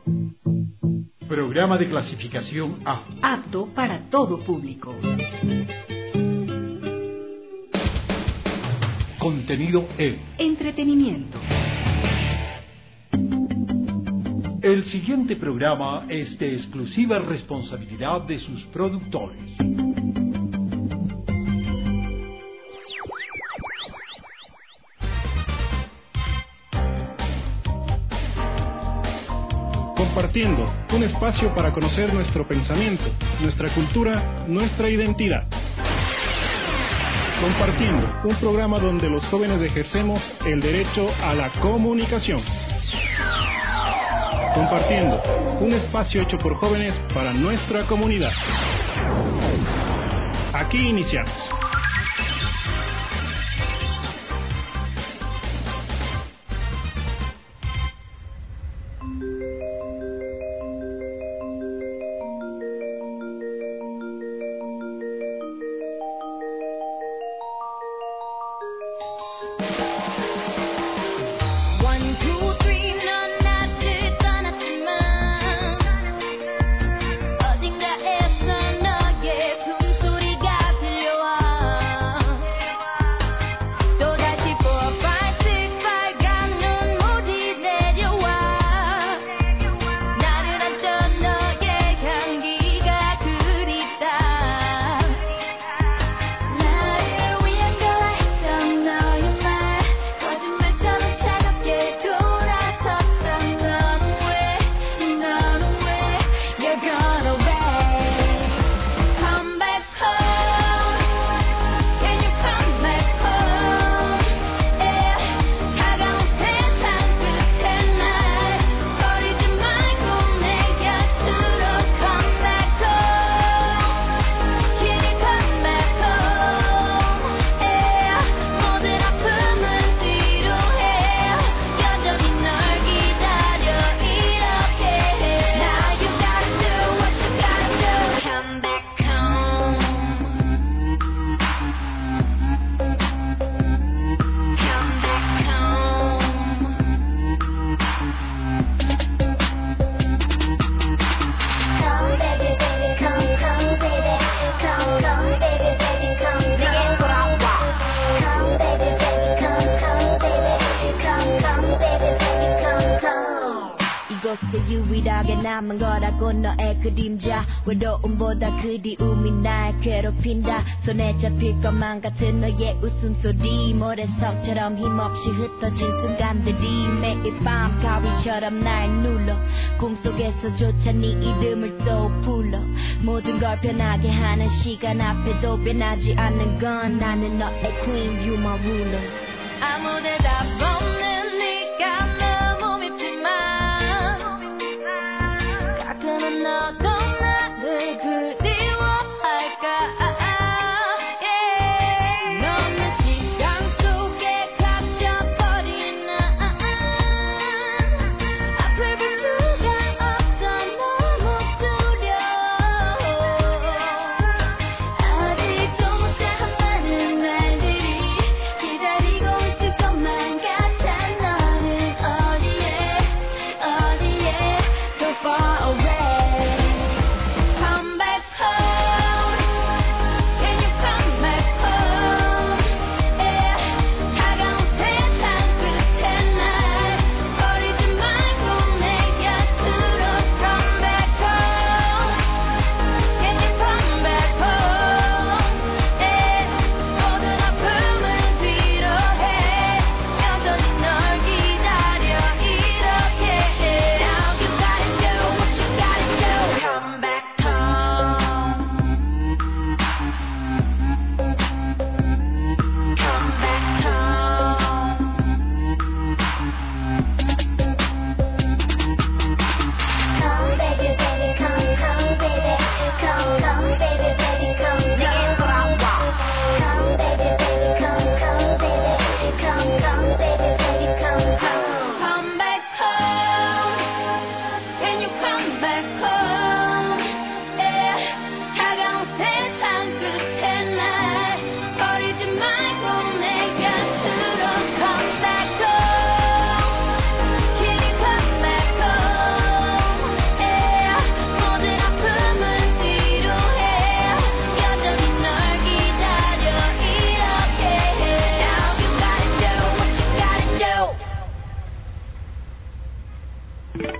Programa de clasificación A. Apto para todo público. Contenido E. Entretenimiento. El siguiente programa es de exclusiva responsabilidad de sus productores. Compartiendo, un espacio para conocer nuestro pensamiento, nuestra cultura, nuestra identidad. Compartiendo, un programa donde los jóvenes ejercemos el derecho a la comunicación. Compartiendo, un espacio hecho por jóvenes para nuestra comunidad. Aquí iniciamos. 유일하게 남은 거라고 너의 그림자 외로움보다 그리움이 날 괴롭힌다 손에 잡힐 것만 같은 너의 웃음소리 모래성처럼 힘없이 흩어진 순간들이 매일 밤 가위처럼 날 눌러 꿈속에서조차 네 이름을 또 불러 모든 걸 변하게 하는 시간 앞에도 변하지 않는 건 나는 너의 queen you my ruler 아무 대답 없는 네가 너무 밉지만 가끔은 너도 나를 그리워할까 너는 시간 속에 갇혀버린 난 앞을 볼 수가 없어 너무 두려워 아직도 못한 많은 날들이 기다리고 있을 것만 같아 너는 어디에 so far away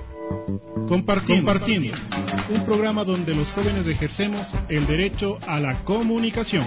Compartiendo, un programa donde los jóvenes ejercemos el derecho a la comunicación.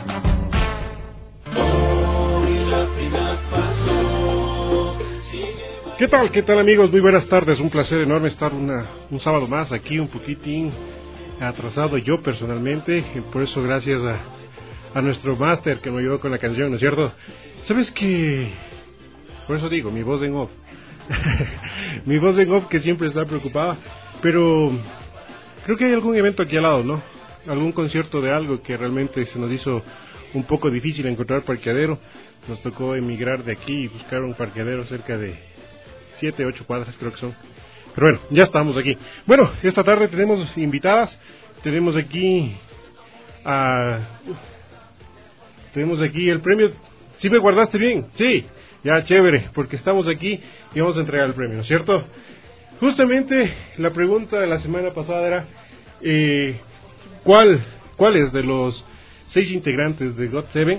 ¿Qué tal amigos? Muy buenas tardes, un placer enorme estar un sábado más aquí, un poquitín atrasado yo personalmente, por eso gracias a nuestro máster que me ayudó con la canción, ¿no es cierto? ¿Sabes qué? Por eso digo, mi voz en off, mi voz en off que siempre está preocupada, pero creo que hay algún evento aquí al lado, ¿no? Algún concierto de algo que realmente se nos hizo un poco difícil encontrar parqueadero, nos tocó emigrar de aquí y buscar un parqueadero cerca de 7, 8 cuadras creo que son. Pero bueno, ya estamos aquí. Bueno, esta tarde tenemos invitadas. Tenemos aquí el premio. ¿Sí me guardaste bien? Sí, ya chévere, porque estamos aquí y vamos a entregar el premio, ¿no es cierto? Justamente la pregunta de la semana pasada era ¿cuáles de los 6 integrantes de GOT7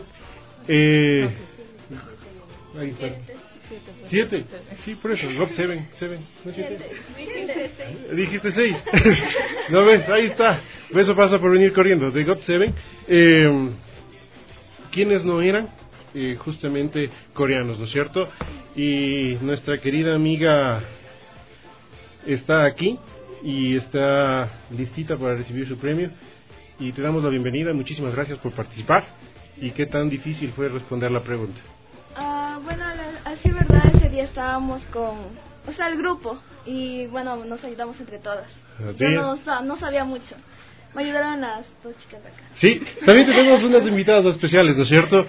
ahí está. 7, sí, por eso, GOT7, ¿no es 7? Dijiste 6. ¿No ves? Ahí está. Eso pasa por venir corriendo, de GOT7. ¿Quiénes no eran? Justamente coreanos, ¿no es cierto? Y nuestra querida amiga está aquí y está listita para recibir su premio. Y te damos la bienvenida, muchísimas gracias por participar. ¿Y qué tan difícil fue responder la pregunta? Bueno, así verdad, ese día estábamos con, el grupo, y bueno, nos ayudamos entre todas. ¿Sí? Yo no sabía mucho, me ayudaron las 2 chicas de acá. Sí, también tenemos unas invitadas especiales, ¿no es cierto?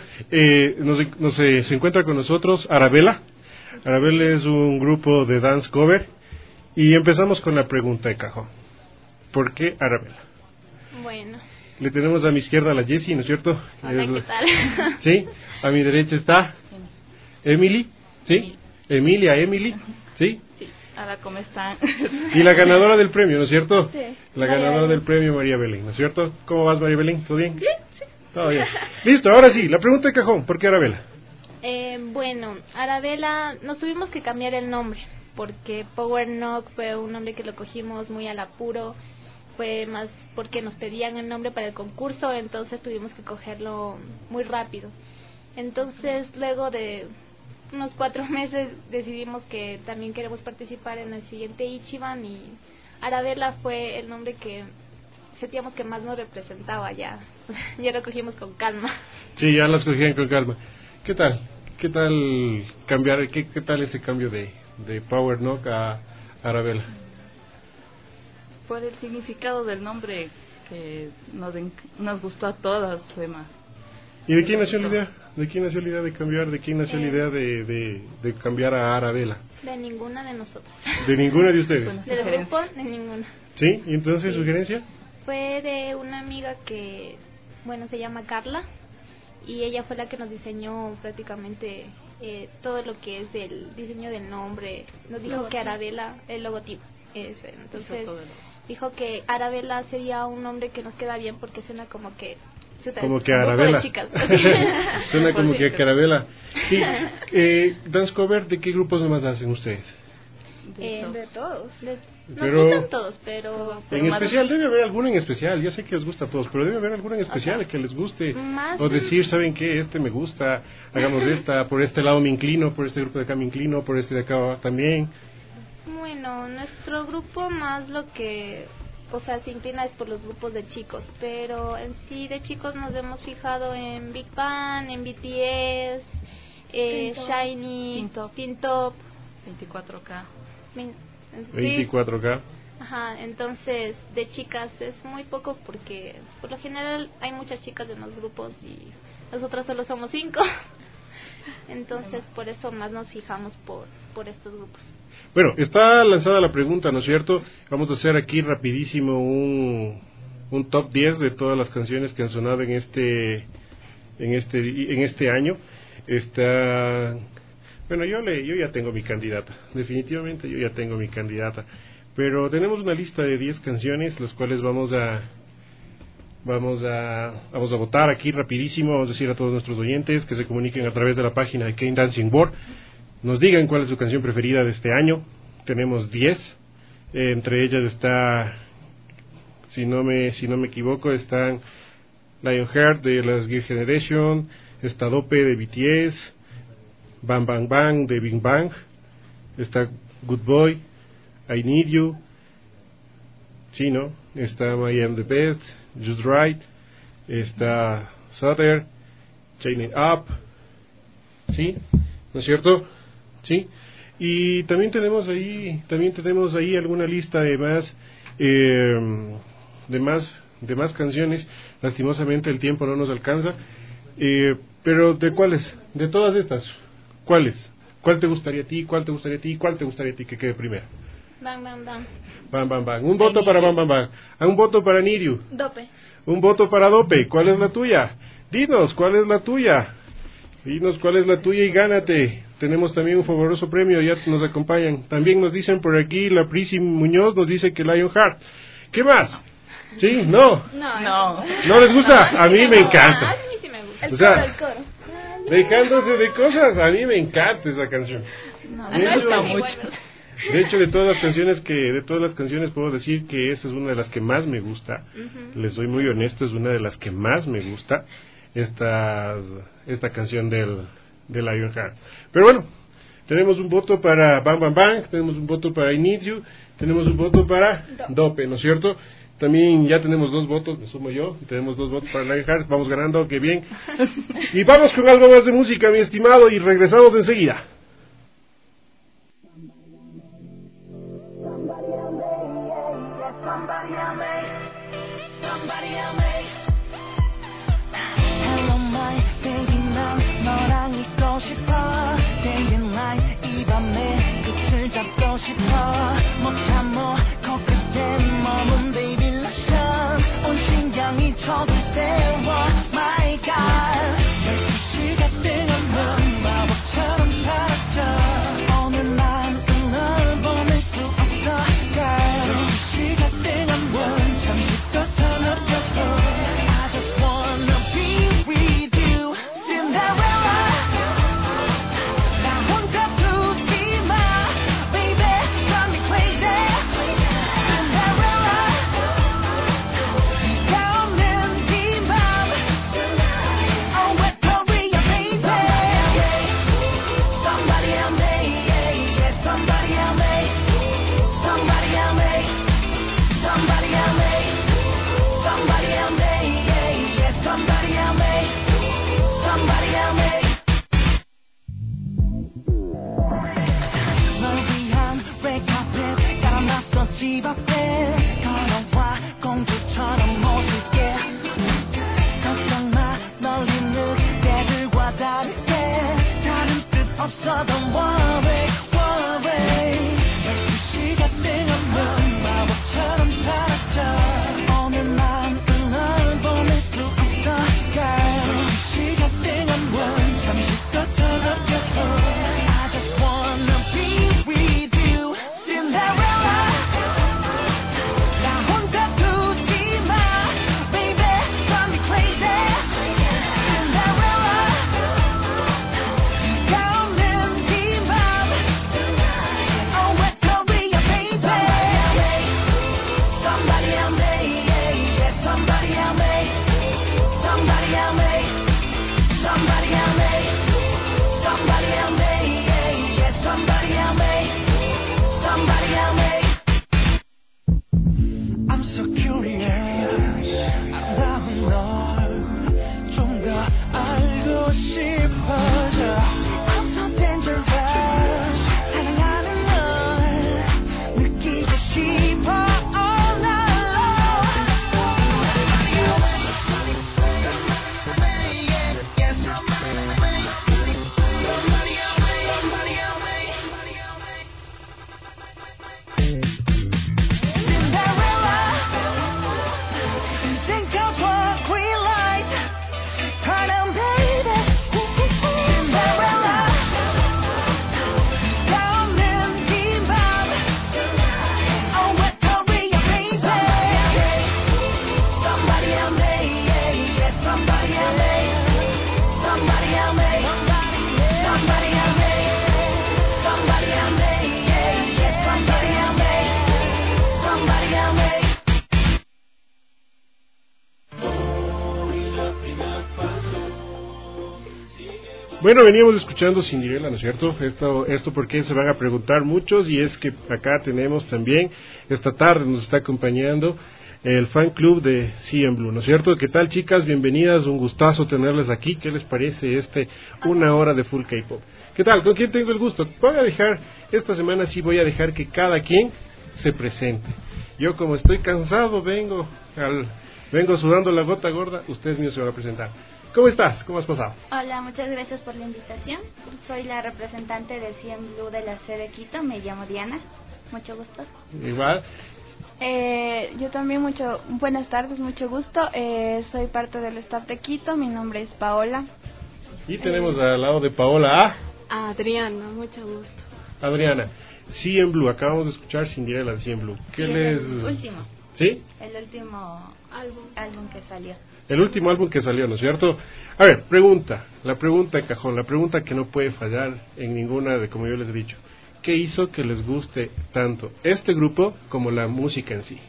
Se encuentra con nosotros Arabella. Arabella es un grupo de dance cover, y empezamos con la pregunta de cajón. ¿Por qué Arabella? Bueno. Le tenemos a mi izquierda a la Jessie, ¿no es cierto? Hola, ¿qué tal? Sí, a mi derecha está Emily, ¿sí? Emily, ¿sí? Sí, hola, ¿cómo están? Y la ganadora del premio, ¿no es cierto? Sí. La ganadora del premio, María Belén, ¿no es cierto? ¿Cómo vas, María Belén? ¿Todo bien? Sí. Todo bien. Listo, ahora sí, la pregunta de cajón, ¿por qué Arabella? Bueno, Arabella, nos tuvimos que cambiar el nombre, porque Power Knock fue un nombre que lo cogimos muy al apuro, fue más porque nos pedían el nombre para el concurso, entonces tuvimos que cogerlo muy rápido. Entonces, luego de unos 4 meses decidimos que también queremos participar en el siguiente Ichiban, y Arabella fue el nombre que sentíamos que más nos representaba. Ya lo cogimos con calma. Sí, ya las cogían con calma. ¿Qué tal cambiar, qué tal ese cambio de Power Knock a Arabella? Por el significado del nombre que nos gustó a todas, fue más. ¿Y de quién nació la idea? ¿De quién nació la idea de cambiar? ¿De quién nació la idea de cambiar a Arabella? De ninguna de nosotros. ¿De ninguna de ustedes? Del grupo, de ninguna. ¿Sí? ¿Y entonces sugerencia? Fue de una amiga que, se llama Carla, y ella fue la que nos diseñó prácticamente todo lo que es del diseño del nombre. Nos dijo que Arabella, el logotipo, entonces dijo que Arabella sería un nombre que nos queda bien porque suena como que Arabella. Suena como que Arabella. Sí. Dance cover, ¿de qué grupos nomás hacen ustedes? De todos. Nos gustan todos, pero en especial, debe haber alguno en especial. Yo sé que os gusta a todos, pero debe haber alguno en especial que les guste. O decir, ¿saben qué? Este me gusta, hagamos esta, por este lado me inclino, por este grupo de acá me inclino, por este de acá también. Bueno, nuestro grupo más lo que, se inclina es por los grupos de chicos, pero en sí de chicos nos hemos fijado en Big Bang, en BTS, Shiny, Teen Top, 24K. 24K. Ajá, entonces de chicas es muy poco porque por lo general hay muchas chicas en los grupos y nosotras solo somos 5. Entonces por eso más nos fijamos por estos grupos. Bueno, está lanzada la pregunta, ¿no es cierto? Vamos a hacer aquí rapidísimo un top 10 de todas las canciones que han sonado en este año. Bueno, yo ya tengo mi candidata. Definitivamente yo ya tengo mi candidata. Pero tenemos una lista de 10 canciones, las cuales vamos a votar aquí rapidísimo. Vamos a decir a todos nuestros oyentes que se comuniquen a través de la página de K-Dancing Board. Nos digan cuál es su canción preferida de este año. Tenemos 10. Entre ellas está, si no me equivoco, están Lionheart de las Gear Generation, está Dope de BTS, Bang Bang Bang de Big Bang, está Good Boy, I Need You, sí, ¿no? Está I Am the Best, Just Right, está Sutter, Chain It Up, ¿sí? ¿No es cierto? ¿Sí? Y también tenemos ahí alguna lista de más canciones. Lastimosamente el tiempo no nos alcanza, pero ¿de cuáles? De todas estas, ¿cuáles? ¿Cuál te gustaría a ti? ¿Cuál te gustaría a ti? ¿Cuál te gustaría a ti que quede primero? Bang, bang, bang. Bang, bang, bang. Un voto para Bang, bang, bang. Un voto para Need You. Dope. Un voto para Dope. ¿Cuál es la tuya? Dinos, ¿cuál es la tuya? Dinos cuál es la tuya y gánate. Tenemos también un favoroso premio, ya nos acompañan. También nos dicen por aquí, la Prisi Muñoz nos dice que Lionheart. ¿Qué más? ¿Sí? ¿No? No. ¿No les gusta? A mí me encanta. A mí sí me gusta. El coro. Dejándose de cosas, a mí me encanta esa canción. No, De me hecho, gusta mucho. De hecho, de todas las canciones puedo decir que esa es una de las que más me gusta. Les soy muy honesto, es una de las que más me gusta esta canción del Lionheart. Pero bueno, tenemos un voto para Bang Bang Bang, tenemos un voto para I Need You, tenemos un voto para Dope, ¿no es cierto? También ya tenemos 2 votos, me sumo yo, y tenemos 2 votos para Lionheart, vamos ganando, qué bien. Y vamos con algo más de música, mi estimado, y regresamos enseguida. Hello my baby 난 너랑 있고 싶어 Day and night 이 밤에 끝을 잡고 싶어 못 참어 코끝에 머문 baby lotion 온 신경이 촉을 세워 my god 12시가 뜨거운 바보처럼 사라져 오늘 마음은 널 보낼 수 없어 girl 12시가 뜨거운 잠시 또 turn up your phone I just wanna be with you Cinderella 나 혼자 두지 마 baby drive me crazy Cinderella 네가 없는 네맘 Oh Victoria baby Somebody help me yeah, somebody help me Somebody help me Somebody help me Somebody help me yeah, somebody help me Somebody help me 널 위한 red 깔아놨어 집 앞에 걸어와 공주처럼 모실게 걱정마 널 있는 때들과 다르게 다른 뜻 없어 don't worry worry 12시가 뜨거운 바보처럼 사라져 오늘 마음은 널 보낼 수 없어 girl 12시가 뜨거운 잠시 또 turn up your phone I just wanna be with you Cinderella Bueno, veníamos escuchando Cinderella, ¿no es cierto? Esto porque se van a preguntar muchos, y es que acá tenemos también, esta tarde nos está acompañando el fan club de CNBLUE, ¿no es cierto? ¿Qué tal, chicas? Bienvenidas, un gustazo tenerles aquí. ¿Qué les parece una hora de full K-pop? ¿Qué tal? ¿Con quién tengo el gusto? Esta semana sí voy a dejar que cada quien se presente. Yo, como estoy cansado, vengo sudando la gota gorda, ustedes mismos se van a presentar. ¿Cómo estás? ¿Cómo has pasado? Hola, muchas gracias por la invitación. Soy la representante de CNBLUE de la sede Quito, me llamo Diana. Mucho gusto. Igual. Yo también, buenas tardes, mucho gusto. Soy parte del staff de Quito, mi nombre es Paola. Y tenemos al lado de Paola a Adriana, mucho gusto. Adriana, CNBLUE, acabamos de escuchar Cinderella de CNBLUE. El último. ¿Sí? El último álbum que salió. El último álbum que salió, ¿no es cierto? A ver, la pregunta de cajón, la pregunta que no puede fallar en ninguna de, como yo les he dicho. ¿Qué hizo que les guste tanto este grupo como la música en sí?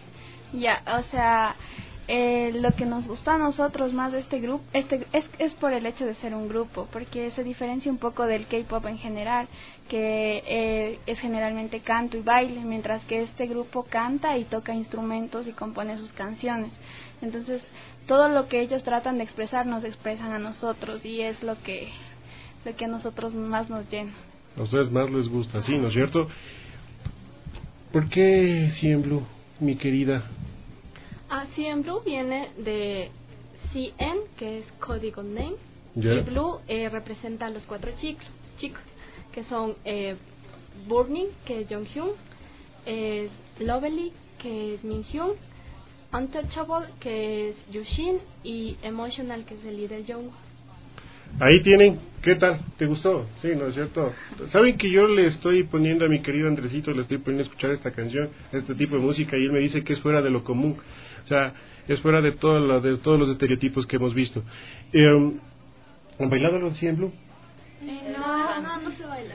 Lo que nos gustó a nosotros más de este grupo es por el hecho de ser un grupo, porque se diferencia un poco del K-pop en general, que es generalmente canto y baile, mientras que este grupo canta y toca instrumentos y compone sus canciones. Entonces, todo lo que ellos tratan de expresar nos expresan a nosotros, y es lo que a nosotros más nos llena. A ustedes más les gusta, sí, ¿no es cierto? ¿Por qué CNBLUE, mi querida? CNBLUE viene de CN, que es código name, ¿Ya? Y Blue representa a los 4 chicos, que son Burning, que es Jonghyun, Lovely, que es Minhyun, Untouchable, que es Yushin, y Emotional, que es el líder Jungkook. Ahí tienen, ¿qué tal? ¿Te gustó? Sí, ¿no es cierto? Saben que yo le estoy poniendo a mi querido Andresito, le estoy poniendo a escuchar esta canción, este tipo de música, y él me dice que es fuera de lo común, o sea, es fuera de todos los estereotipos que hemos visto. ¿Han bailado los CNBLUE? No se baila.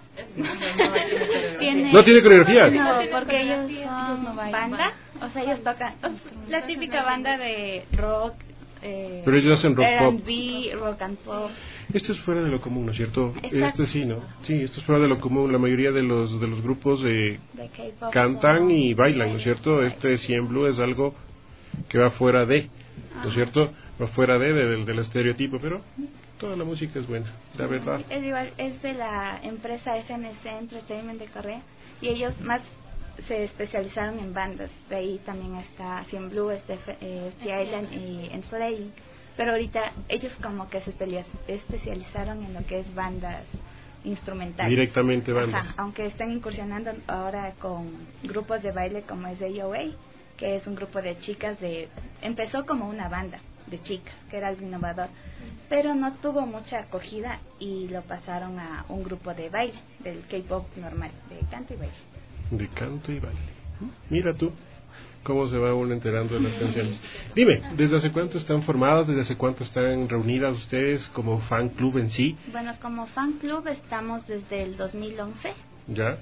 ¿No tiene coreografías? No, porque ellos son banda, o sea, ellos tocan la típica banda de rock. Pero ellos hacen rock pop. R&B, rock and pop. Esto es fuera de lo común, ¿no es cierto? Exacto. Sí, ¿no? Sí, esto es fuera de lo común. La mayoría de los grupos de K-pop cantan y bailan, ¿no es cierto? Este CNBLUE es algo que va fuera de, ¿no es cierto? Va fuera del estereotipo, pero toda la música es buena, la verdad. Es de la empresa FMC Entertainment de Corea, y ellos más se especializaron en bandas. De ahí también está CNBLUE, T-Island y Enslaved. Pero ahorita ellos como que se especializaron en lo que es bandas instrumentales. Directamente bandas. Ajá, aunque están incursionando ahora con grupos de baile como es AOA, que es un grupo de chicas empezó como una banda de chicas, que era algo innovador, pero no tuvo mucha acogida y lo pasaron a un grupo de baile, del K-pop normal, de canto y baile. De canto y baile. Mira tú cómo se va uno enterando de las canciones. Dime, ¿desde hace cuánto están formadas? ¿Desde hace cuánto están reunidas ustedes como fan club en sí? Bueno, como fan club estamos desde el 2011. ¿Ya?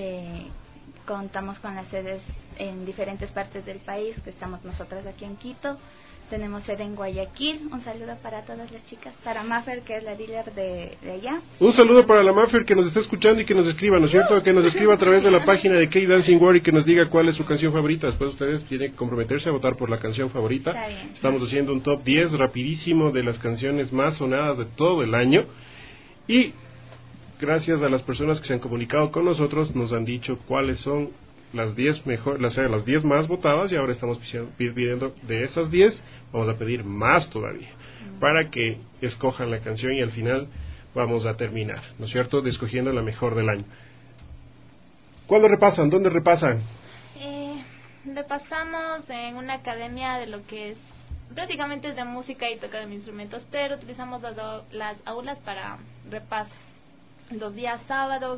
Contamos con las sedes en diferentes partes del país, que estamos nosotras aquí en Quito. Tenemos sede en Guayaquil. Un saludo para todas las chicas. Para Maffer, que es la dealer de allá. Un saludo para la Maffer, que nos está escuchando y que nos escriba, ¿no es cierto? Que nos escriba a través de la página de K-Dancing World y que nos diga cuál es su canción favorita. Después ustedes tienen que comprometerse a votar por la canción favorita. Está bien. Estamos haciendo un top 10 rapidísimo de las canciones más sonadas de todo el año. Y gracias a las personas que se han comunicado con nosotros, nos han dicho cuáles son las 10 las 10 más votadas, y ahora estamos pidiendo de esas 10, vamos a pedir más todavía, para que escojan la canción, y al final vamos a terminar, ¿no es cierto?, escogiendo la mejor del año. ¿Cuándo repasan? ¿Dónde repasan? Repasamos en una academia de lo que es prácticamente es de música y toca de instrumentos, pero utilizamos las aulas para repasos. Los días sábados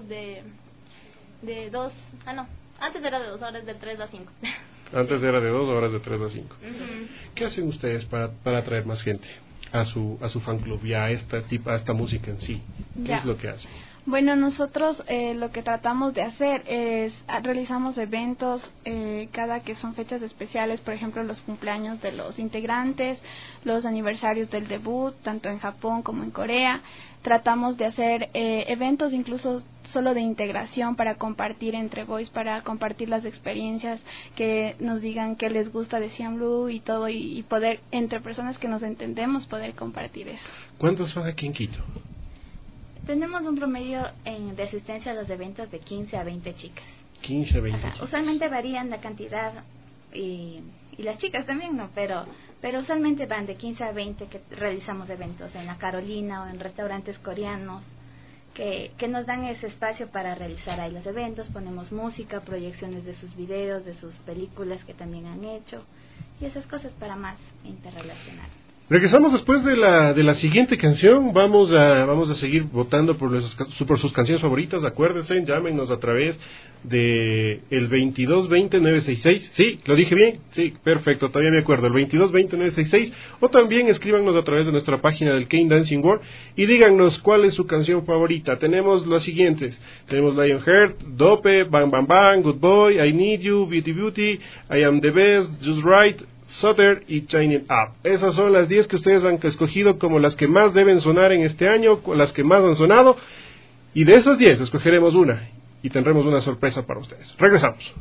antes era de 2 horas, de 3 a 5. Antes era de 2 horas, de 3 a 5. ¿Qué hacen ustedes para atraer más gente a su fan club y a esta música en sí? ¿Qué es lo que hacen? Bueno, nosotros lo que tratamos de hacer es realizamos eventos cada que son fechas especiales, por ejemplo los cumpleaños de los integrantes, los aniversarios del debut, tanto en Japón como en Corea. Tratamos de hacer eventos incluso solo de integración para compartir entre boys, para compartir las experiencias, que nos digan qué les gusta de CNBLUE y todo, y poder, entre personas que nos entendemos, poder compartir eso. ¿Cuántos son aquí en Quito? Tenemos un promedio de asistencia a los eventos de 15 a 20 chicas. 15 a 20 chicas. Usualmente varían la cantidad y las chicas también, ¿no? Pero usualmente van de 15 a 20 que realizamos eventos en la Carolina o en restaurantes coreanos que nos dan ese espacio para realizar ahí los eventos. Ponemos música, proyecciones de sus videos, de sus películas que también han hecho y esas cosas para más interrelacionar. Regresamos después de la siguiente canción. Vamos a seguir votando por sus canciones favoritas. Acuérdense, llámenos a través de el 2220-966. ¿Sí? ¿Lo dije bien? Sí, perfecto, todavía me acuerdo. El 2220-966. O también escríbanos a través de nuestra página del Kane Dancing World y díganos cuál es su canción favorita. Tenemos las siguientes. Tenemos Lionheart, Dope, Bang Bang Bang, Good Boy, I Need You, Beauty Beauty, I Am the Best, Just Right, Sutter y Shining Up. Esas son las 10 que ustedes han escogido como las que más deben sonar en este año, las que más han sonado, y de esas 10 escogeremos una y tendremos una sorpresa para ustedes. Regresamos.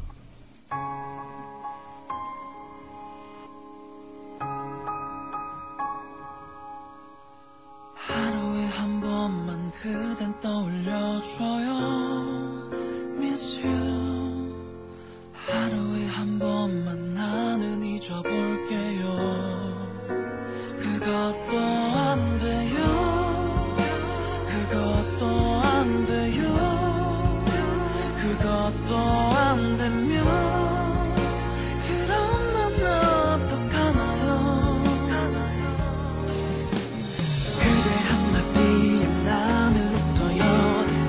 하루에 한 번만 나는 잊어볼게요. 그것도 안 돼요. 그것도 안 돼요. 그것도 안 되면 그럼 난 어떡하나요. 그대 한마디에 나는 웃어요.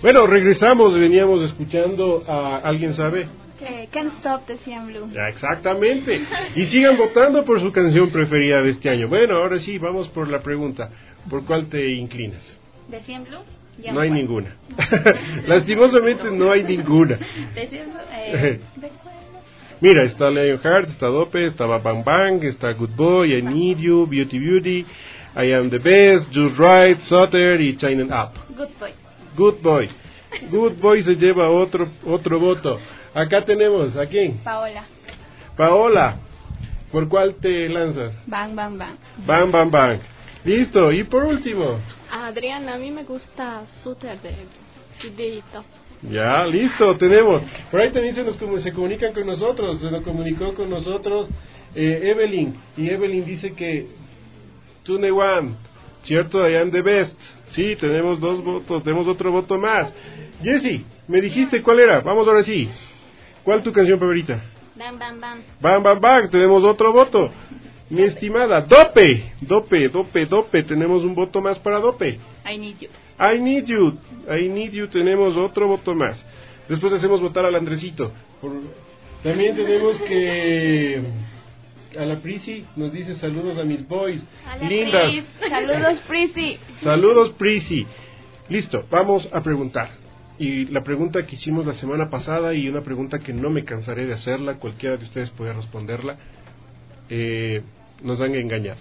Bueno, regresamos, veníamos escuchando a... ¿Alguien sabe? Can't Stop de CM Blue. Ya, exactamente. Y sigan votando por su canción preferida de este año. Bueno, ahora sí, vamos por la pregunta. ¿Por cuál te inclinas? ¿De CM Blue? No hay ninguna. Lastimosamente no hay ninguna. ¿De CM Blue? Mira, está Lionheart, está Dope, está Bang Bang, está Good Boy, I Need You, Beauty Beauty, I Am the Best, Just Right, Sutter y Chinen Up. Good Boy. Good Boy. Good Boy se lleva otro voto. Acá tenemos, ¿a quién? Paola. ¿Por cuál te lanzas? Bang Bang Bang. Bang Bang Bang. Listo, y por último. Adriana, a mí me gusta Sutter de Kidito. Ya, listo, tenemos. Por ahí también se comunican con nosotros. Se nos comunicó con nosotros Evelyn. Y Evelyn dice que Tunewan, ¿cierto? I Am the Best. Sí, tenemos 2 votos, tenemos otro voto más. Jessy, me dijiste cuál era. Vamos ahora sí. ¿Cuál es tu canción favorita? Bang Bang Bang. Bang Bang Bang, tenemos otro voto. Mi estimada Dope, tenemos un voto más para Dope. I Need You. I Need You, tenemos otro voto más. Después hacemos votar al Andresito. También tenemos que... A la Prisi nos dice saludos a mis boys. Lindas. Saludos, Prisi. Saludos, Prisi. Listo, vamos a preguntar. Y la pregunta que hicimos la semana pasada y una pregunta que no me cansaré de hacerla, cualquiera de ustedes puede responderla. Nos han engañado.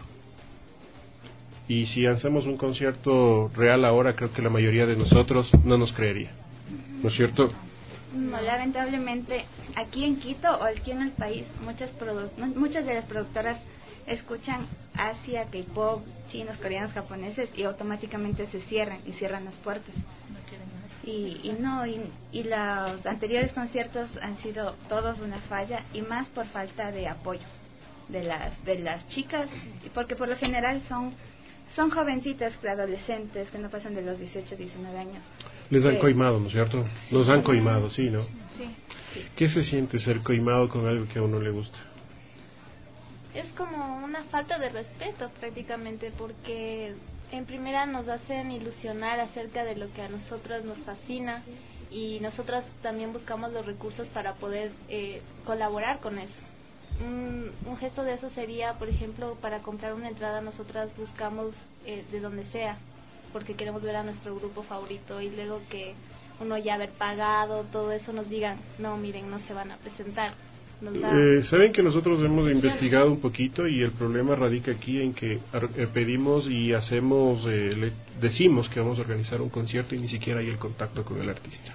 Y si hacemos un concierto real ahora, creo que la mayoría de nosotros no nos creería, ¿no es cierto? No, lamentablemente aquí en Quito o aquí en el país muchas de las productoras escuchan Asia, K-pop, chinos, coreanos, japoneses y automáticamente se cierran las puertas. Y los anteriores conciertos han sido todos una falla y más por falta de apoyo de las chicas, porque por lo general son jovencitas, adolescentes que no pasan de los 18, 19 años. Les han coimado, ¿no es cierto? Nos han coimado, sí, ¿no? Sí. ¿Qué se siente ser coimado con algo que a uno le gusta? Es como una falta de respeto prácticamente, porque en primera nos hacen ilusionar acerca de lo que a nosotras nos fascina y nosotras también buscamos los recursos para poder colaborar con eso. Un gesto de eso sería, por ejemplo, para comprar una entrada nosotras buscamos de donde sea, porque queremos ver a nuestro grupo favorito y luego que uno ya haber pagado todo eso nos digan, no, miren, no se van a presentar. Saben que nosotros hemos investigado un poquito y el problema radica aquí en que pedimos y hacemos, decimos que vamos a organizar un concierto y ni siquiera hay el contacto con el artista.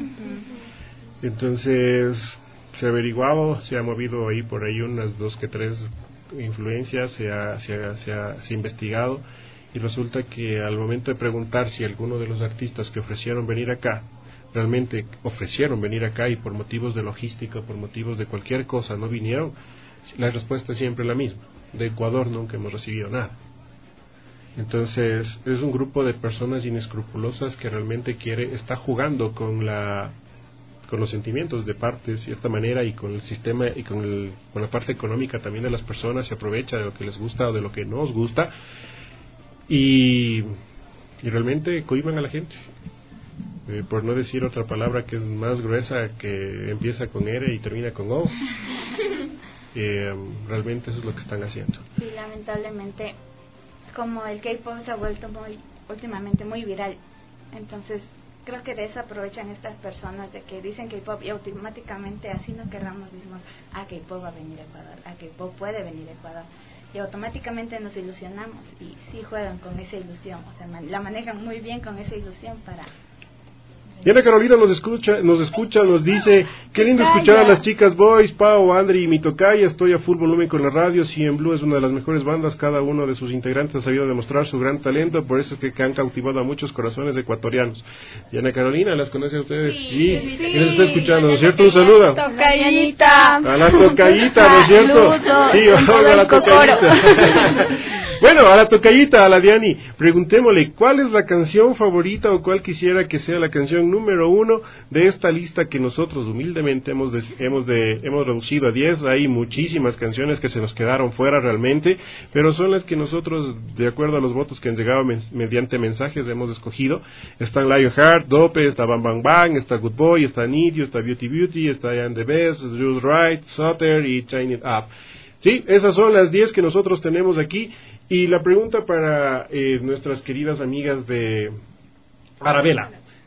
Entonces se ha averiguado, se ha movido ahí por ahí unas 2 que 3 influencias, se ha investigado y resulta que al momento de preguntar si alguno de los artistas que ofrecieron venir acá realmente ofrecieron venir acá y por motivos de logística, por motivos de cualquier cosa no vinieron, la respuesta es siempre la misma. De Ecuador nunca hemos recibido nada. Entonces es un grupo de personas inescrupulosas que realmente está jugando con los sentimientos de cierta manera y con el sistema y con la parte económica también de las personas, se aprovecha de lo que les gusta o de lo que no os gusta y realmente cohiban a la gente. Por no decir otra palabra que es más gruesa, que empieza con R y termina con O. Realmente eso es lo que están haciendo. Sí, lamentablemente, como el K-pop se ha vuelto últimamente muy viral, entonces creo que de eso aprovechan estas personas, de que dicen K-pop y automáticamente, así no querramos, decimos, K-pop va a venir a Ecuador, K-pop puede venir a Ecuador, y automáticamente nos ilusionamos y sí juegan con esa ilusión, o sea, la manejan muy bien con esa ilusión para... Y Ana Carolina nos escucha, nos dice, qué lindo escuchar a las chicas boys, Pau, Andri y mi tocaya, estoy a full volumen con la radio, CM Blue es una de las mejores bandas, cada uno de sus integrantes ha sabido demostrar su gran talento, por eso es que han cautivado a muchos corazones ecuatorianos. Y Ana Carolina, ¿las conoce a ustedes? Sí. Y les está escuchando, ¿no es cierto? Un saludo. Tocayita. A la tocayita, ¿no es cierto? Sí, vamos a la tocayita. Bueno, a la tocallita, a la Diani, preguntémosle, ¿cuál es la canción favorita o cuál quisiera que sea la canción número 1 de esta lista que nosotros humildemente hemos reducido a 10? Hay muchísimas canciones que se nos quedaron fuera realmente, pero son las que nosotros, de acuerdo a los votos que han llegado mediante mensajes, hemos escogido. Están Lionheart, Dope, está Bang Bang Bang, está Good Boy, está Need You, está Beauty Beauty, está I Am The Best, Jules Right, Sutter y Chain It Up. Sí, esas son las 10 que nosotros tenemos aquí. Y la pregunta para nuestras queridas amigas de Arabella.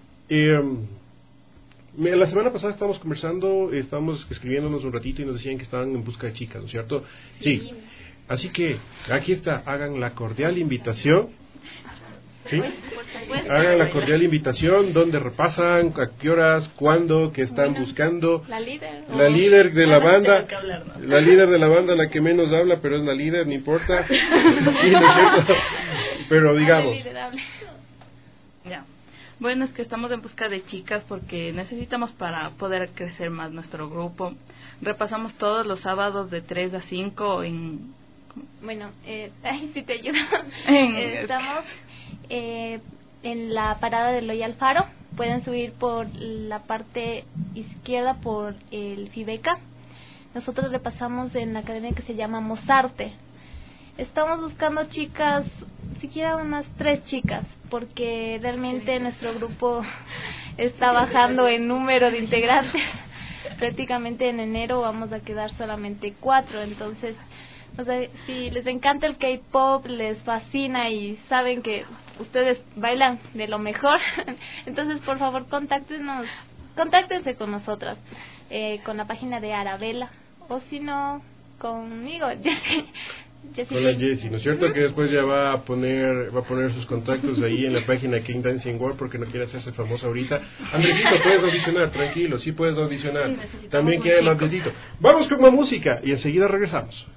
La semana pasada estábamos conversando, estábamos escribiéndonos un ratito y nos decían que estaban en busca de chicas, ¿no es cierto? Sí. Así que aquí está, hagan la cordial invitación. ¿Sí? Hagan la cordial invitación, donde repasan, a qué horas, cuándo, qué están buscando. La líder de la banda, la líder de la banda, la que menos habla, pero es la líder, no importa. Sí, ¿no es cierto? Pero digamos. Ya. Bueno, es que estamos en busca de chicas porque necesitamos para poder crecer más nuestro grupo. Repasamos todos los sábados de 3 a 5 en... Bueno, ahí sí te ayudo. Estamos en la parada del Loy Alfaro. Pueden subir por la parte izquierda por el Fibeca. Nosotros repasamos en la academia que se llama Mozarte. Estamos buscando chicas, siquiera unas 3 chicas, porque realmente nuestro grupo está bajando en número de integrantes. Prácticamente en enero vamos a quedar solamente 4, entonces... O sea, si les encanta el K-pop, les fascina y saben que ustedes bailan de lo mejor, entonces por favor contáctense con nosotras, con la página de Arabella, o si no, conmigo, Jessie. Con la Jessie, ¿no es cierto? Que después ya va a poner sus contactos ahí en la página King Dancing World porque no quiere hacerse famosa ahorita. Andresito, puedes audicionar, tranquilo, sí puedes audicionar. Sí, también quiere el Andresito. Vamos con más música y enseguida regresamos.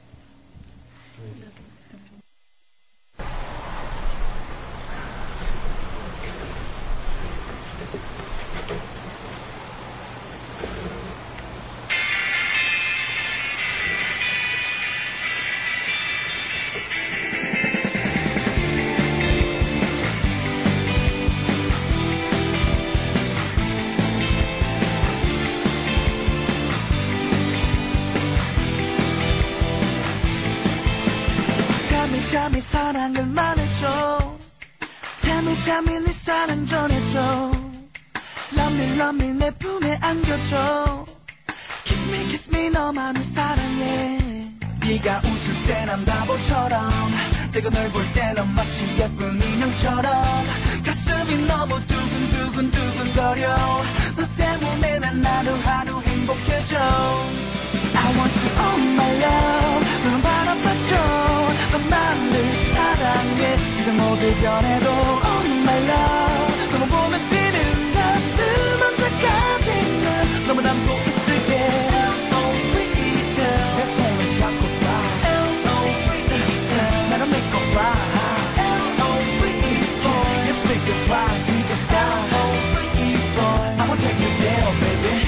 사랑을 말해줘 잠이 네 사랑 전해줘 Love me 내 품에 안겨줘 Kiss me 너만을 사랑해 네가 웃을 때 난 바보처럼 내가 널 볼 때 넌 마치 예쁜 인형처럼 가슴이 너무 두근두근거려 너 때문에 난 하루하루 행복해져 I want you all my love 너는 바라봐줘 너만을 사랑해 네가 모두 변해도 all my love 너만 보면 뛰는 가슴 언제까지 날 너만 안고 있을게 L.O.V.E 내 손을 잡고 봐 L.O.V.E 나를 믿고 봐 L.O.V.E boy Let's make it fly to the sky L.O.V.E boy I wanna take you there baby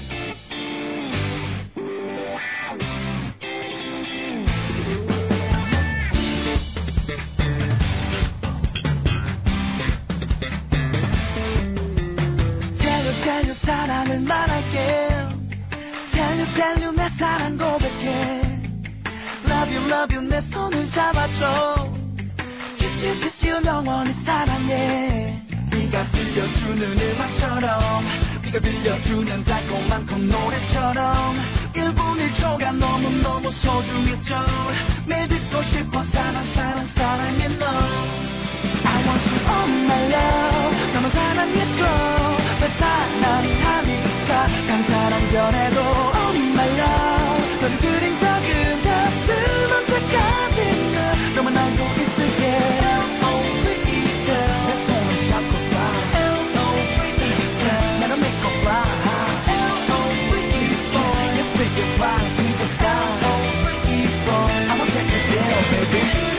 사랑을 말할게 Tell you 내 사랑 고백해 Love you 내 손을 잡아줘 Kiss you 영원히 사랑해 네가 들려주는 음악처럼 네가 들려주는 달콤한 콧노래처럼 1분 1초가 너무너무 소중했죠 매일 듣고 싶어 사랑해 너 I want you all my love 너만 사랑해줘 널 사랑하니까 난 사랑 변해도 all my love 너를 그린 작은 가슴 언제까지나 너만 알고 있을게 L.O.V.E 내 손을 잡고 봐 L.O.V.E 나를 믿고 봐 L.O.V.E boy Let's take it fly to the sky L.O.V.E boy I wanna take you there baby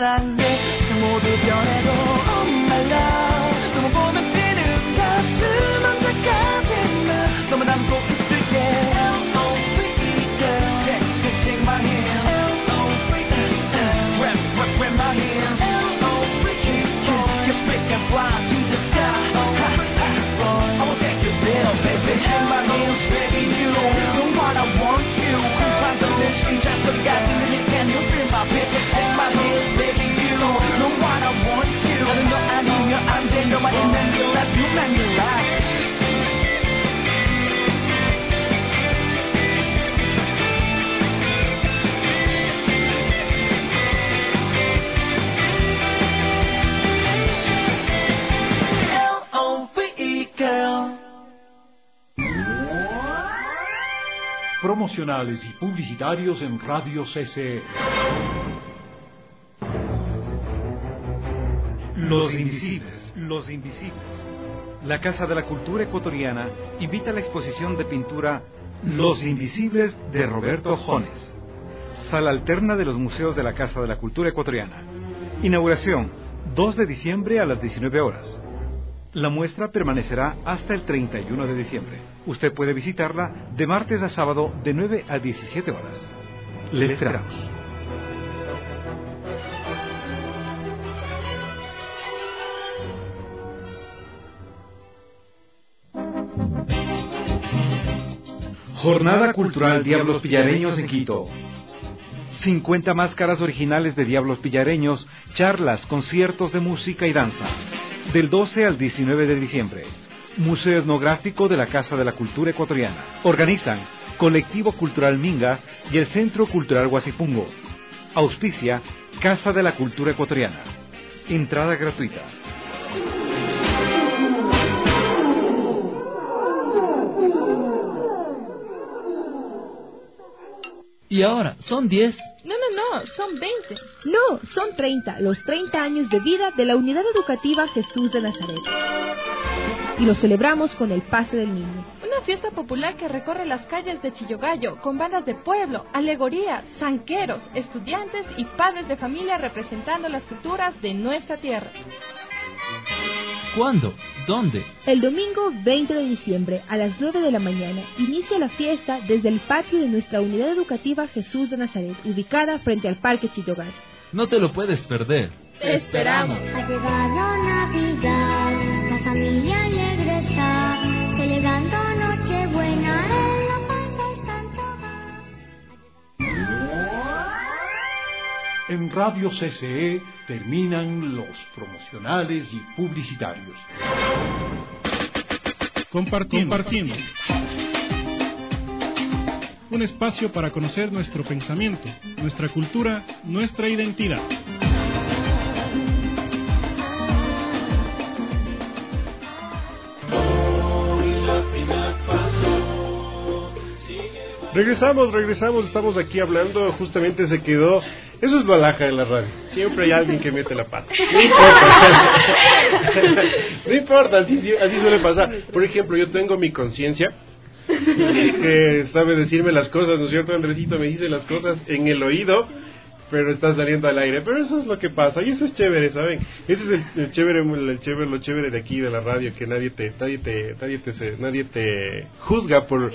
사랑해 그 모두 변해도 Oh my love 너무 보면 뛰는 가슴 언제까지나 너만 안고 있을게 L.O.V.E girl Take my hand L.O.V.E Grab my hand L.O.V.E Yes we can fly to the sky I will take you there baby Take my hands baby you know what I want you kum판들은 심장 소리가 들리니 Can you feel my bitch Take my hands baby you know what I want you 나는 너 아니면 안 돼 너만 있는 real life you make me like Promocionales y publicitarios en Radio CCE. Los Invisibles. Los Invisibles. La Casa de la Cultura Ecuatoriana invita a la exposición de pintura Los Invisibles de Roberto Jones. Sala alterna de los museos de la Casa de la Cultura Ecuatoriana. Inauguración 2 de diciembre a las 19 horas. La muestra permanecerá hasta el 31 de diciembre. Usted puede visitarla de martes a sábado de 9 a 17 horas. Le esperamos. Jornada Cultural Diablos Pillareños en Quito. 50 máscaras originales de diablos pillareños, charlas, conciertos de música y danza. Del 12 al 19 de diciembre. Museo Etnográfico de la Casa de la Cultura Ecuatoriana. Organizan Colectivo Cultural Minga y el Centro Cultural Huasipungo. Auspicia Casa de la Cultura Ecuatoriana. Entrada gratuita. Y ahora, ¿son 10? No, son 20. No, son 30, los 30 años de vida de la Unidad Educativa Jesús de Nazaret. Y lo celebramos con el Pase del Niño. Una fiesta popular que recorre las calles de Chillogallo con bandas de pueblo, alegorías, zanqueros, estudiantes y padres de familia representando las culturas de nuestra tierra. ¿Cuándo? ¿Dónde? El domingo 20 de diciembre a las 9 de la mañana inicia la fiesta desde el patio de nuestra Unidad Educativa Jesús de Nazaret, ubicada frente al Parque Chillogallo. No te lo puedes perder. ¡Te esperamos! Ha llegado Navidad, la familia alegre está, celebrando Nochebuena en la panza y tanto más. En Radio CCE terminan los promocionales y publicitarios. Compartiendo. Un espacio para conocer nuestro pensamiento, nuestra cultura, nuestra identidad. Regresamos, estamos aquí hablando, justamente se quedó, eso es lo alhaja de la radio, siempre hay alguien que mete la pata, no importa, así suele pasar. Por ejemplo, yo tengo mi conciencia, que sabe decirme las cosas, ¿no es cierto? Andresito me dice las cosas en el oído, pero está saliendo al aire, pero eso es lo que pasa, y eso es chévere, ¿saben? Ese es lo chévere de aquí de la radio, que nadie te juzga por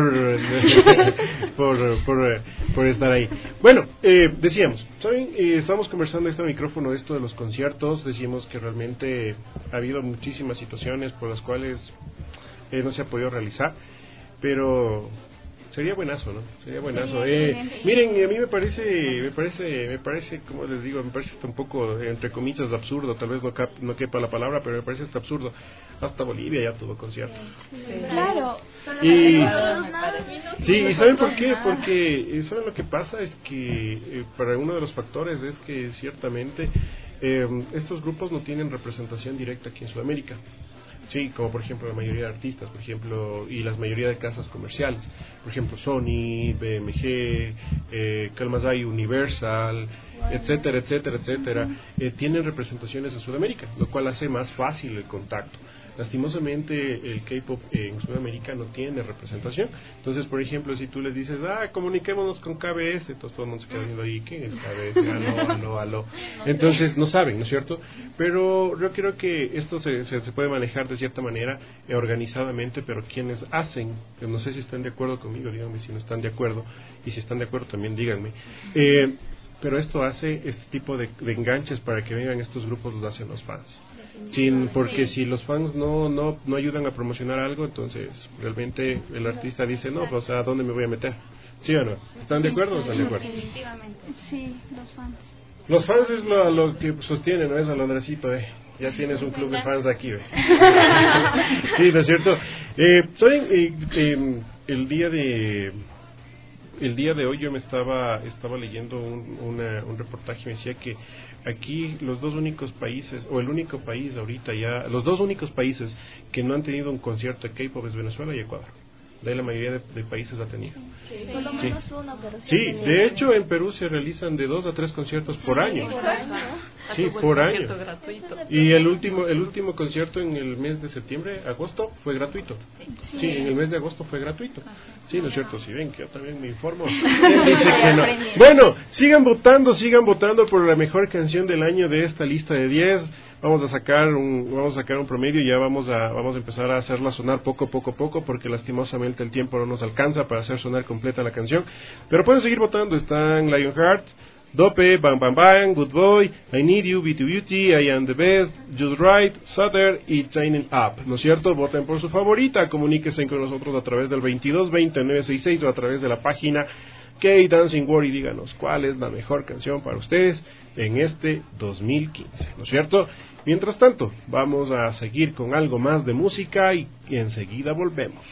estar ahí. Bueno, decíamos, ¿saben? Estábamos conversando en este micrófono esto de los conciertos, decíamos que realmente ha habido muchísimas situaciones por las cuales no se ha podido realizar, pero sería buenazo, ¿no? Sería buenazo. Miren, a mí me parece, como les digo, me parece hasta un poco, entre comillas, absurdo, tal vez no quepa la palabra, pero me parece hasta absurdo. Hasta Bolivia ya tuvo conciertos. Sí. Claro. Y ¿saben por qué? Porque, ¿saben lo que pasa? Es que, para uno de los factores es que, ciertamente, estos grupos no tienen representación directa aquí en Sudamérica. Sí, como por ejemplo la mayoría de artistas, por ejemplo, y la mayoría de casas comerciales, por ejemplo Sony, BMG, Calmasay, Universal, etcétera, tienen representaciones en Sudamérica, lo cual hace más fácil el contacto. lastimosamente el K-pop en Sudamérica no tiene representación. Entonces, por ejemplo, si tú les dices, comuniquémonos con KBS, entonces todo el mundo se queda viendo ahí, ¿qué es KBS? Aló. Entonces no saben, ¿no es cierto? Pero yo creo que esto se puede manejar de cierta manera organizadamente, pero quienes hacen, no sé si están de acuerdo conmigo, díganme si no están de acuerdo, y si están de acuerdo también díganme. Pero esto hace este tipo de enganches para que vengan estos grupos, los hacen los fans. Porque si los fans no ayudan a promocionar algo, entonces realmente el artista dice, no, pues ¿a dónde me voy a meter? ¿Sí o no? ¿Están de acuerdo o no están de acuerdo? Definitivamente. Sí, los fans. Los fans es lo que sostiene, ¿no? Es al Andresito, ya tienes un club de fans aquí, Sí, ¿no es cierto? El día de hoy yo me estaba leyendo un reportaje, me decía que aquí los dos únicos países, o el único país ahorita ya, los dos únicos países que no han tenido un concierto de K-pop es Venezuela y Ecuador. De ahí la mayoría de países ha tenido. Por lo menos uno, pero sí, de hecho en Perú se realizan de 2 a 3 conciertos por año. Sí, por año. Y el último concierto en el mes de septiembre, agosto, fue gratuito. Sí, en el mes de agosto fue gratuito. Sí, ¿no es cierto? Si ven que yo también me informo. Dice que no. Bueno, sigan votando por la mejor canción del año de esta lista de 10. Vamos a sacar un promedio y ya vamos a empezar a hacerla sonar poco a poco, porque lastimosamente el tiempo no nos alcanza para hacer sonar completa la canción. Pero pueden seguir votando. Están Lionheart, Dope, Bang Bang Bang, Good Boy, I Need You, Beauty Beauty, I Am The Best, Just Right, Sutter y Shining Up, ¿no es cierto? Voten por su favorita, comuníquense con nosotros a través del 2220-966 o a través de la página K-Dancing World y díganos cuál es la mejor canción para ustedes en este 2015, ¿no es cierto? Mientras tanto, vamos a seguir con algo más de música y enseguida volvemos.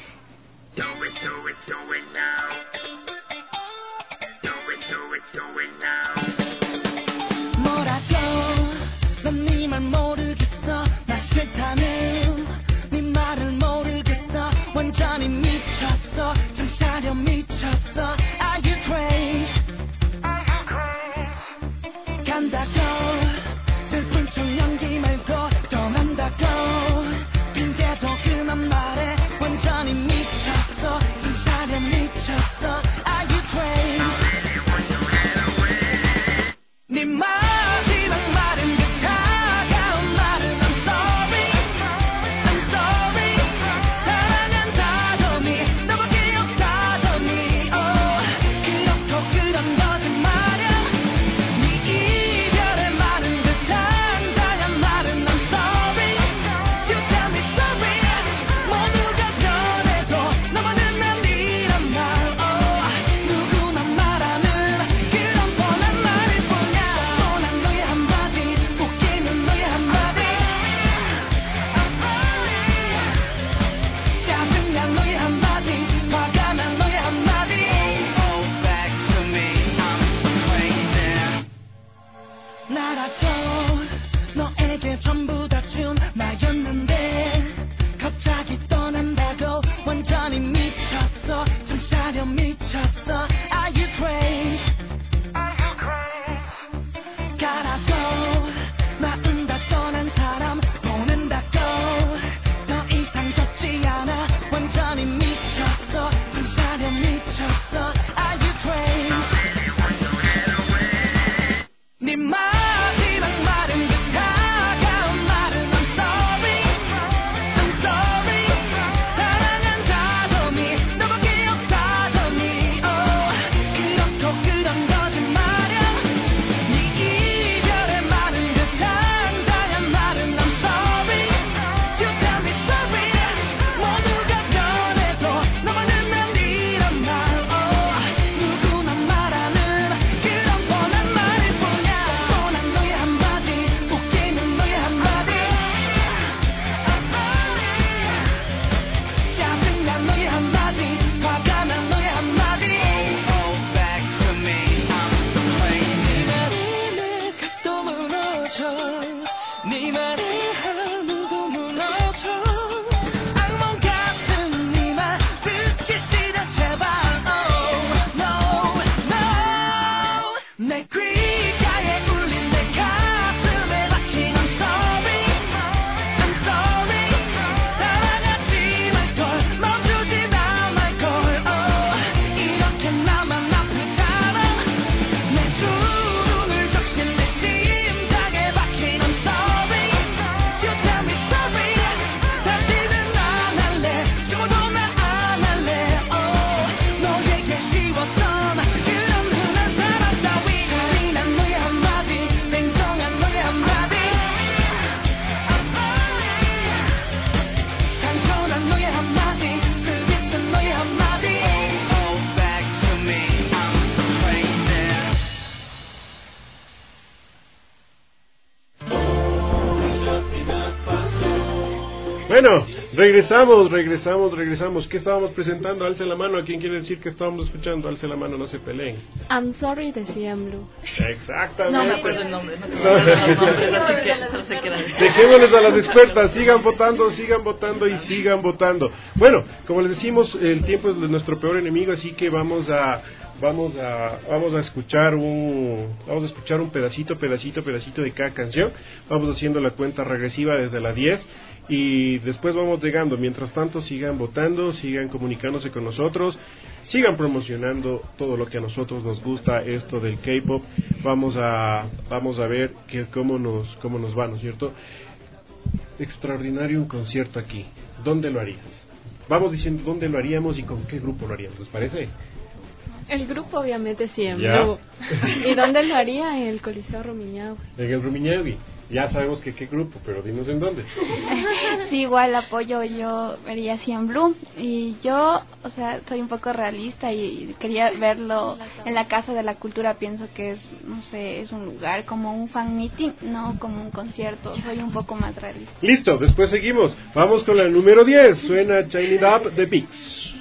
Bueno, regresamos. ¿Qué estábamos presentando? Alce la mano. ¿A quién quiere decir que estábamos escuchando? Alce la mano, no se peleen. I'm sorry, decía Blue. Exactamente. No me acuerdo el nombre. Dejémosles a las expertas, sigan votando y sigan votando. Bueno, como les decimos, el tiempo es nuestro peor enemigo, así que vamos a escuchar un pedacito de cada canción. Vamos haciendo la cuenta regresiva desde la 10 y después vamos llegando. Mientras tanto, sigan votando, sigan comunicándose con nosotros, sigan promocionando todo lo que a nosotros nos gusta, esto del K-pop. Vamos a ver cómo nos va, ¿no es cierto? Extraordinario un concierto aquí. ¿Dónde lo harías? Vamos diciendo dónde lo haríamos y con qué grupo lo haríamos, ¿les parece? El grupo obviamente siempre. Ya. ¿Y dónde lo haría? En el Coliseo Rumiñahui. En el Rumiñahui. Ya sabemos que qué grupo, pero dinos en dónde. Sí, igual apoyo, yo vería CNBLUE. Y yo, o sea, soy un poco realista y quería verlo en la Casa de la Cultura. Pienso que es, no sé, es un lugar como un fan meeting, no como un concierto. Soy un poco más realista. Listo, después seguimos. Vamos con la número 10. Suena Shine It Up de VIXX.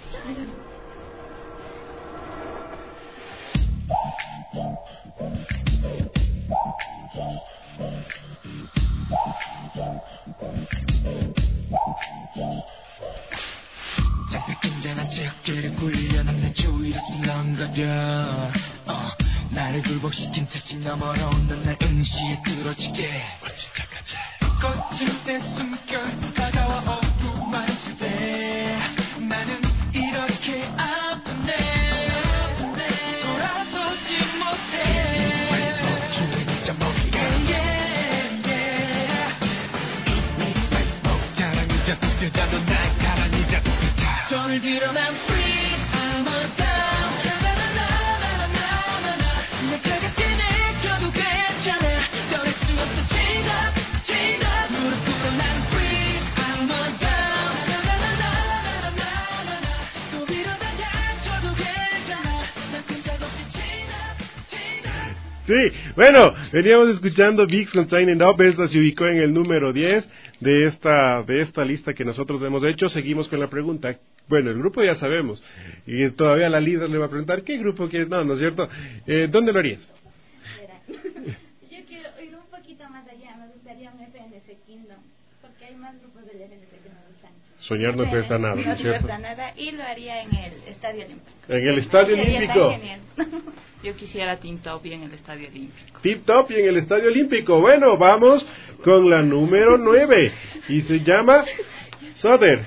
잔뜩 제 어깨를 굴려 난 내 주위를 슬렁거려 나를 굴복시킨 채찍 너머로 넌 날 응시에 뚫어지게 거칠 때 숨결 다가와 어두워질 때 나는 이렇게 아픈데 돌아서지 못해 주는 잠먹이가 사랑이자 두려자도 날 가라니자 손을 들어 난 free I'm a down 내 차갑게 내켜도 괜찮아 떠날 수 없어 chained up 무릎 꿇어 난 free I'm a down 또 위로다 다쳐도 괜찮아 난 끈적없이 chained up Sí, bueno, veníamos escuchando VIXX con Shine It Up. Esta se ubicó en el número 10 de esta lista que nosotros hemos hecho. Seguimos con la pregunta. Bueno, el grupo ya sabemos, y todavía la líder le va a preguntar ¿qué grupo quieres? No es cierto. ¿Dónde lo harías? Yo quiero ir un poquito más allá. Me gustaría un FNC Kingdom, porque hay más grupos del FNC que me gustan. Soñar no cuesta nada, ¿no es cierto? No cuesta nada, y lo haría en el Estadio Olímpico. En el Estadio Sería Olímpico. tan genial. Yo quisiera Tip Top y en el Estadio Olímpico. Tip Top y en el Estadio Olímpico. Bueno, vamos con la número 9 y se llama Soder.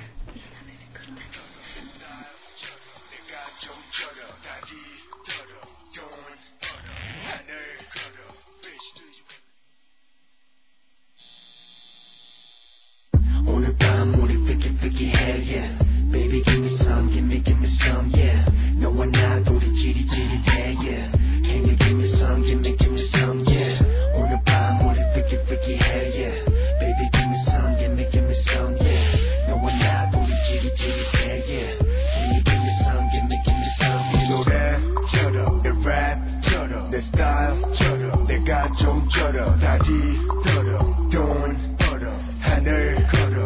오늘 밤 우리 freaky hell yeah Baby give me some yeah 너와 나 우리 지릿지릿해 yeah Can you give me some yeah 오늘 밤 우리 freaky hell yeah Baby give me some yeah 너와 나 우리 지릿지릿해 yeah Can you give me some 이 노래처럼 내 랩처럼 내 스타일처럼 내가 좀 쩔어 다리 떨어 돈 벌어 하늘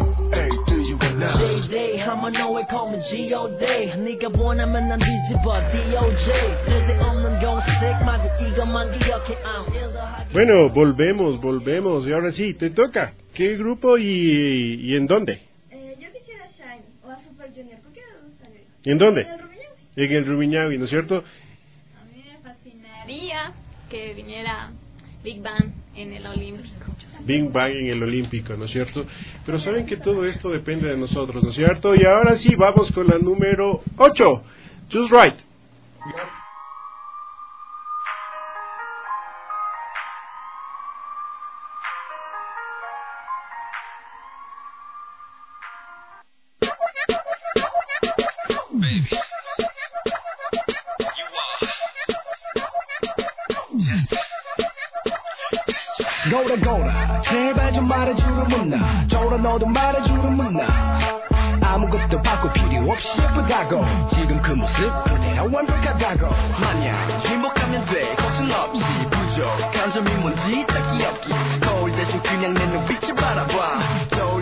J-Day 한번 너의 검은 G.O.D 네가 원하면 난 뒤집어 D.O.J 쓸데없는 공식 말고 이것만 기억해 Bueno, volvemos y ahora sí, te toca. ¿Qué grupo y en dónde? Yo quisiera Shine o a Super Junior, ¿por qué me gusta? ¿En dónde? En el Rumiñahui. En el Rumiñahui, ¿no es cierto? A mí me fascinaría que viniera Big Bang en el Olímpico. Big Bang en el Olímpico, ¿no es cierto? Pero saben que todo esto depende de nosotros, ¿no es cierto? Y ahora sí, vamos con la número 8. Just Right. Baby. 거울아 제발 좀 말해주면 못나 저라 너도 말해주면 못나 아무것도 바꿀 필요 없이 예쁘다고 지금 그 모습 그대로 완벽하다고 마냥 행복하면 돼 걱정 없이 부족한 점이 뭔지 찾기 없기 거울 대신 그냥 내 눈빛을 바라봐 서울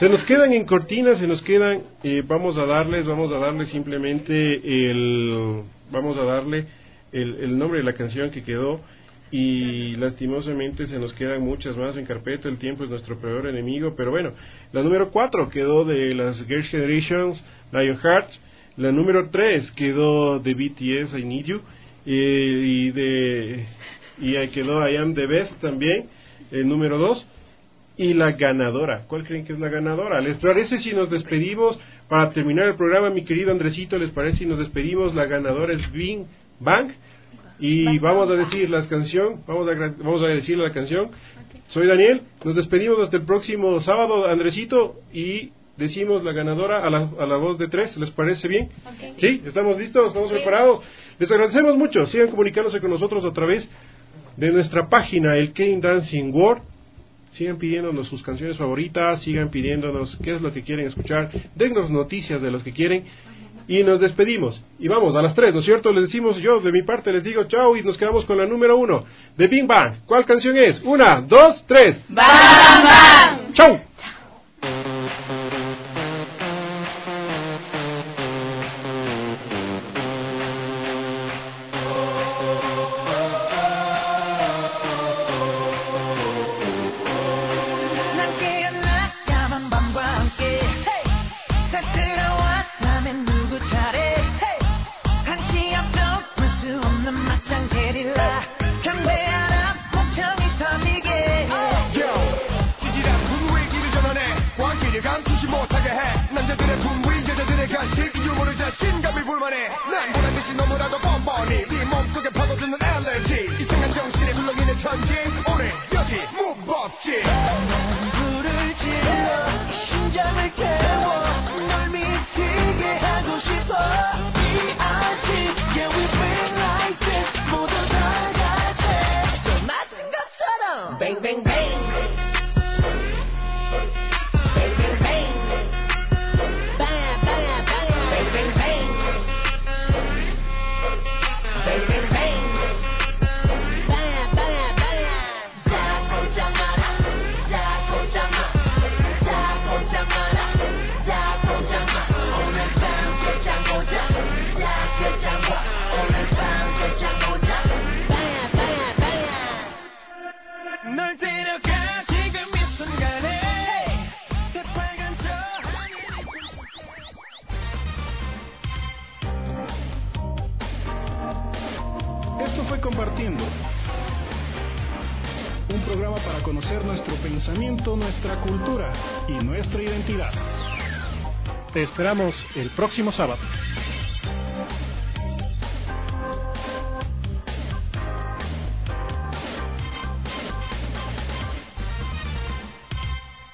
Se nos quedan en cortina, vamos a darle simplemente el nombre de la canción que quedó, y lastimosamente se nos quedan muchas más en carpeta. El tiempo es nuestro peor enemigo, pero bueno, la número 4 quedó de las Girls' Generations, Lionhearts. La número 3 quedó de BTS, I Need You, y quedó I Am The Best también, el número 2. Y la ganadora, ¿cuál creen que es la ganadora? ¿Les parece si nos despedimos para terminar el programa, mi querido Andresito? ¿Les parece si nos despedimos? La ganadora es Bing Bang. Y vamos a decir la canción, vamos a decirle la canción. Soy Daniel, nos despedimos hasta el próximo sábado, Andresito, y decimos la ganadora a la voz de 3, ¿les parece bien? Okay. ¿Sí? ¿Estamos listos? ¿Estamos preparados? Les agradecemos mucho, sigan comunicándose con nosotros a través de nuestra página, el K-Dancing World. Sigan pidiéndonos sus canciones favoritas, sigan pidiéndonos qué es lo que quieren escuchar, dennos noticias de los que quieren. Y nos despedimos, y vamos a las 3, ¿no es cierto? Les decimos, yo de mi parte les digo chao, y nos quedamos con la número 1 de Bing Bang. ¿Cuál canción es? 1, 2, 3. ¡Bang, bang! ¡Chau! Esto fue Compartiendo, un programa para conocer nuestro pensamiento, nuestra cultura y nuestra identidad. Te esperamos el próximo sábado.